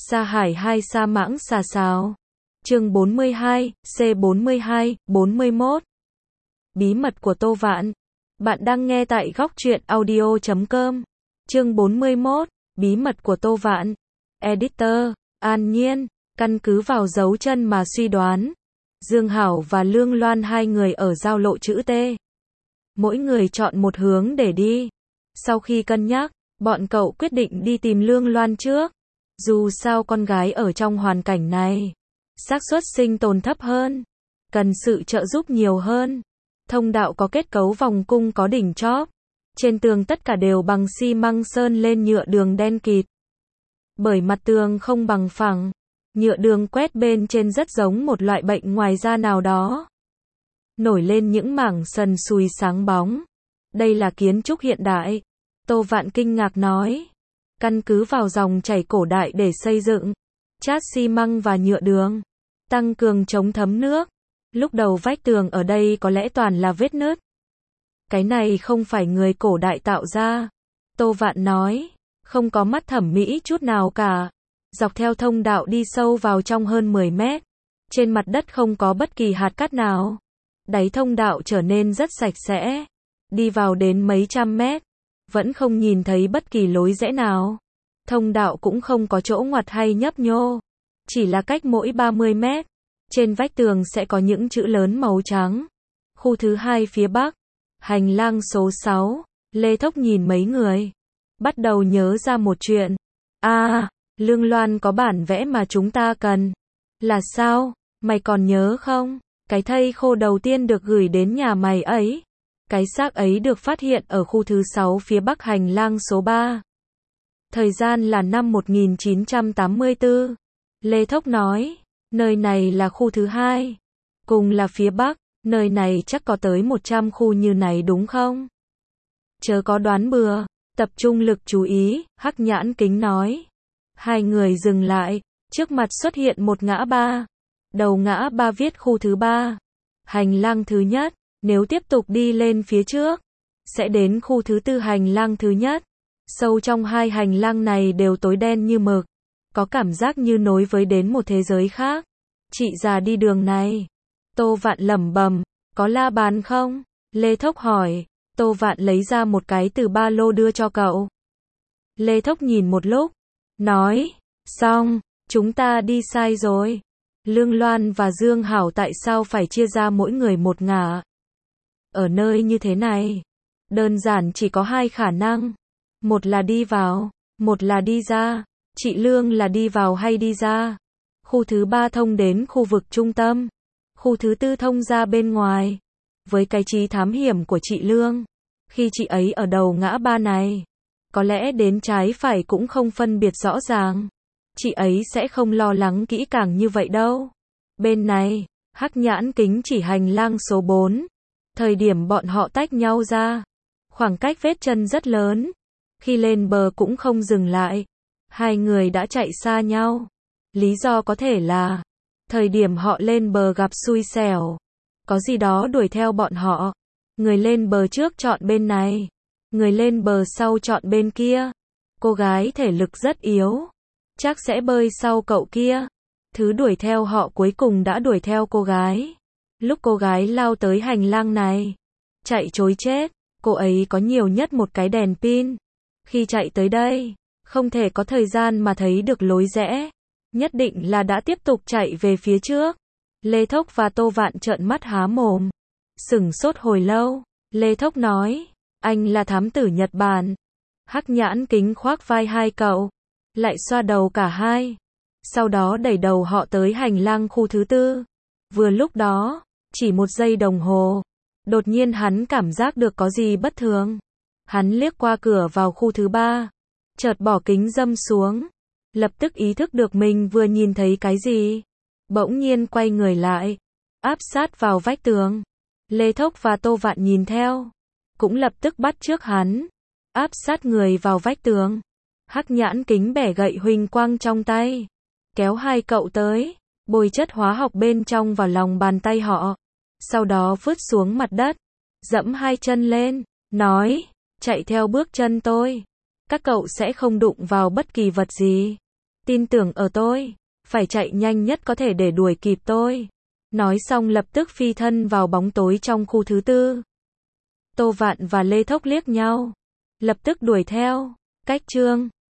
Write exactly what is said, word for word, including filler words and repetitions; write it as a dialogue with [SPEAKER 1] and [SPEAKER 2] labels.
[SPEAKER 1] Sa Hải hai Sa Mãng Xà Xào. Chương bốn mươi hai, C bốn mươi hai, bốn mươi mốt. Bí mật của Tô Vạn. Bạn đang nghe tại góc truyện audio chấm com. Chương bốn mươi mốt, Bí mật của Tô Vạn. Editor, An Nhiên, căn cứ vào dấu chân mà suy đoán. Dương Hảo và Lương Loan hai người ở giao lộ chữ T. Mỗi người chọn một hướng để đi. Sau khi cân nhắc, bọn cậu quyết định đi tìm Lương Loan trước. Dù sao con gái ở trong hoàn cảnh này, xác suất sinh tồn thấp hơn, cần sự trợ giúp nhiều hơn. Thông đạo có kết cấu vòng cung có đỉnh chóp. Trên tường tất cả đều bằng xi măng sơn lên nhựa đường đen kịt. Bởi mặt tường không bằng phẳng, nhựa đường quét bên trên rất giống một loại bệnh ngoài da nào đó. Nổi lên những mảng sần sùi sáng bóng. Đây là kiến trúc hiện đại. Tô Vạn kinh ngạc nói. Căn cứ vào dòng chảy cổ đại để xây dựng. Chát xi măng và nhựa đường. Tăng cường chống thấm nước. Lúc đầu vách tường ở đây có lẽ toàn là vết nứt. Cái này không phải người cổ đại tạo ra. Tô Vạn nói. Không có mắt thẩm mỹ chút nào cả. Dọc theo thông đạo đi sâu vào trong hơn mười mét. Trên mặt đất không có bất kỳ hạt cát nào. Đáy thông đạo trở nên rất sạch sẽ. Đi vào đến mấy trăm mét. Vẫn không nhìn thấy bất kỳ lối rẽ nào. Thông đạo cũng không có chỗ ngoặt hay nhấp nhô. Chỉ là cách mỗi ba mươi mét. Trên vách tường sẽ có những chữ lớn màu trắng. Khu thứ hai phía bắc. Hành lang số sáu. Lê Thốc nhìn mấy người. Bắt đầu nhớ ra một chuyện. À, Lương Loan có bản vẽ mà chúng ta cần. Là sao? Mày còn nhớ không? Cái thây khô đầu tiên được gửi đến nhà mày ấy. Cái xác ấy được phát hiện ở khu thứ sáu phía bắc hành lang số ba. Thời gian là năm một nghìn chín trăm tám mươi tư. Lê Thốc nói, nơi này là khu thứ hai. Cùng là phía bắc, nơi này chắc có tới một trăm khu như này đúng không? Chớ có đoán bừa, tập trung lực chú ý, Hắc Nhãn Kính nói. Hai người dừng lại, trước mặt xuất hiện một ngã ba. Đầu ngã ba viết khu thứ ba. Hành lang thứ nhất. Nếu tiếp tục đi lên phía trước, sẽ đến khu thứ tư hành lang thứ nhất. Sâu trong hai hành lang này đều tối đen như mực. Có cảm giác như nối với đến một thế giới khác. Chị già đi đường này. Tô Vạn lẩm bẩm, có la bàn không? Lê Thốc hỏi. Tô Vạn lấy ra một cái từ ba lô đưa cho cậu. Lê Thốc nhìn một lúc, nói, xong, chúng ta đi sai rồi. Lương Loan và Dương Hảo tại sao phải chia ra mỗi người một ngả? Ở nơi như thế này, đơn giản chỉ có hai khả năng. Một là đi vào, một là đi ra. Chị Lương là đi vào hay đi ra? Khu thứ ba thông đến khu vực trung tâm. Khu thứ tư thông ra bên ngoài. Với cái trí thám hiểm của chị Lương, khi chị ấy ở đầu ngã ba này, có lẽ đến trái phải cũng không phân biệt rõ ràng. Chị ấy sẽ không lo lắng kỹ càng như vậy đâu. Bên này, Hắc Nhãn Kính chỉ hành lang số bốn. Thời điểm bọn họ tách nhau ra, khoảng cách vết chân rất lớn. Khi lên bờ cũng không dừng lại. Hai người đã chạy xa nhau. Lý do có thể là, thời điểm họ lên bờ gặp xui xẻo. Có gì đó đuổi theo bọn họ. Người lên bờ trước chọn bên này. Người lên bờ sau chọn bên kia. Cô gái thể lực rất yếu. Chắc sẽ bơi sau cậu kia. Thứ đuổi theo họ cuối cùng đã đuổi theo cô gái. Lúc cô gái lao tới hành lang này, chạy trối chết, cô ấy có nhiều nhất một cái đèn pin. Khi chạy tới đây, không thể có thời gian mà thấy được lối rẽ. Nhất định là đã tiếp tục chạy về phía trước. Lê Thốc và Tô Vạn trợn mắt há mồm. Sửng sốt hồi lâu. Lê Thốc nói, anh là thám tử Nhật Bản. Hắc Nhãn Kính khoác vai hai cậu, lại xoa đầu cả hai. Sau đó đẩy đầu họ tới hành lang khu thứ tư. Vừa lúc đó, chỉ một giây đồng hồ, đột nhiên hắn cảm giác được có gì bất thường. Hắn liếc qua cửa vào khu thứ ba, chợt bỏ kính râm xuống, lập tức ý thức được mình vừa nhìn thấy cái gì. Bỗng nhiên quay người lại, áp sát vào vách tường. Lê Thốc và Tô Vạn nhìn theo, cũng lập tức bắt chước hắn, áp sát người vào vách tường. Hắc Nhãn Kính bẻ gậy huỳnh quang trong tay, kéo hai cậu tới, bôi chất hóa học bên trong vào lòng bàn tay họ, sau đó vứt xuống mặt đất, dẫm hai chân lên, nói, chạy theo bước chân tôi, các cậu sẽ không đụng vào bất kỳ vật gì. Tin tưởng ở tôi. Phải chạy nhanh nhất có thể để đuổi kịp tôi. Nói xong lập tức phi thân vào bóng tối trong khu thứ tư. Tô Vạn và Lê Thốc liếc nhau. Lập tức đuổi theo. Cách chương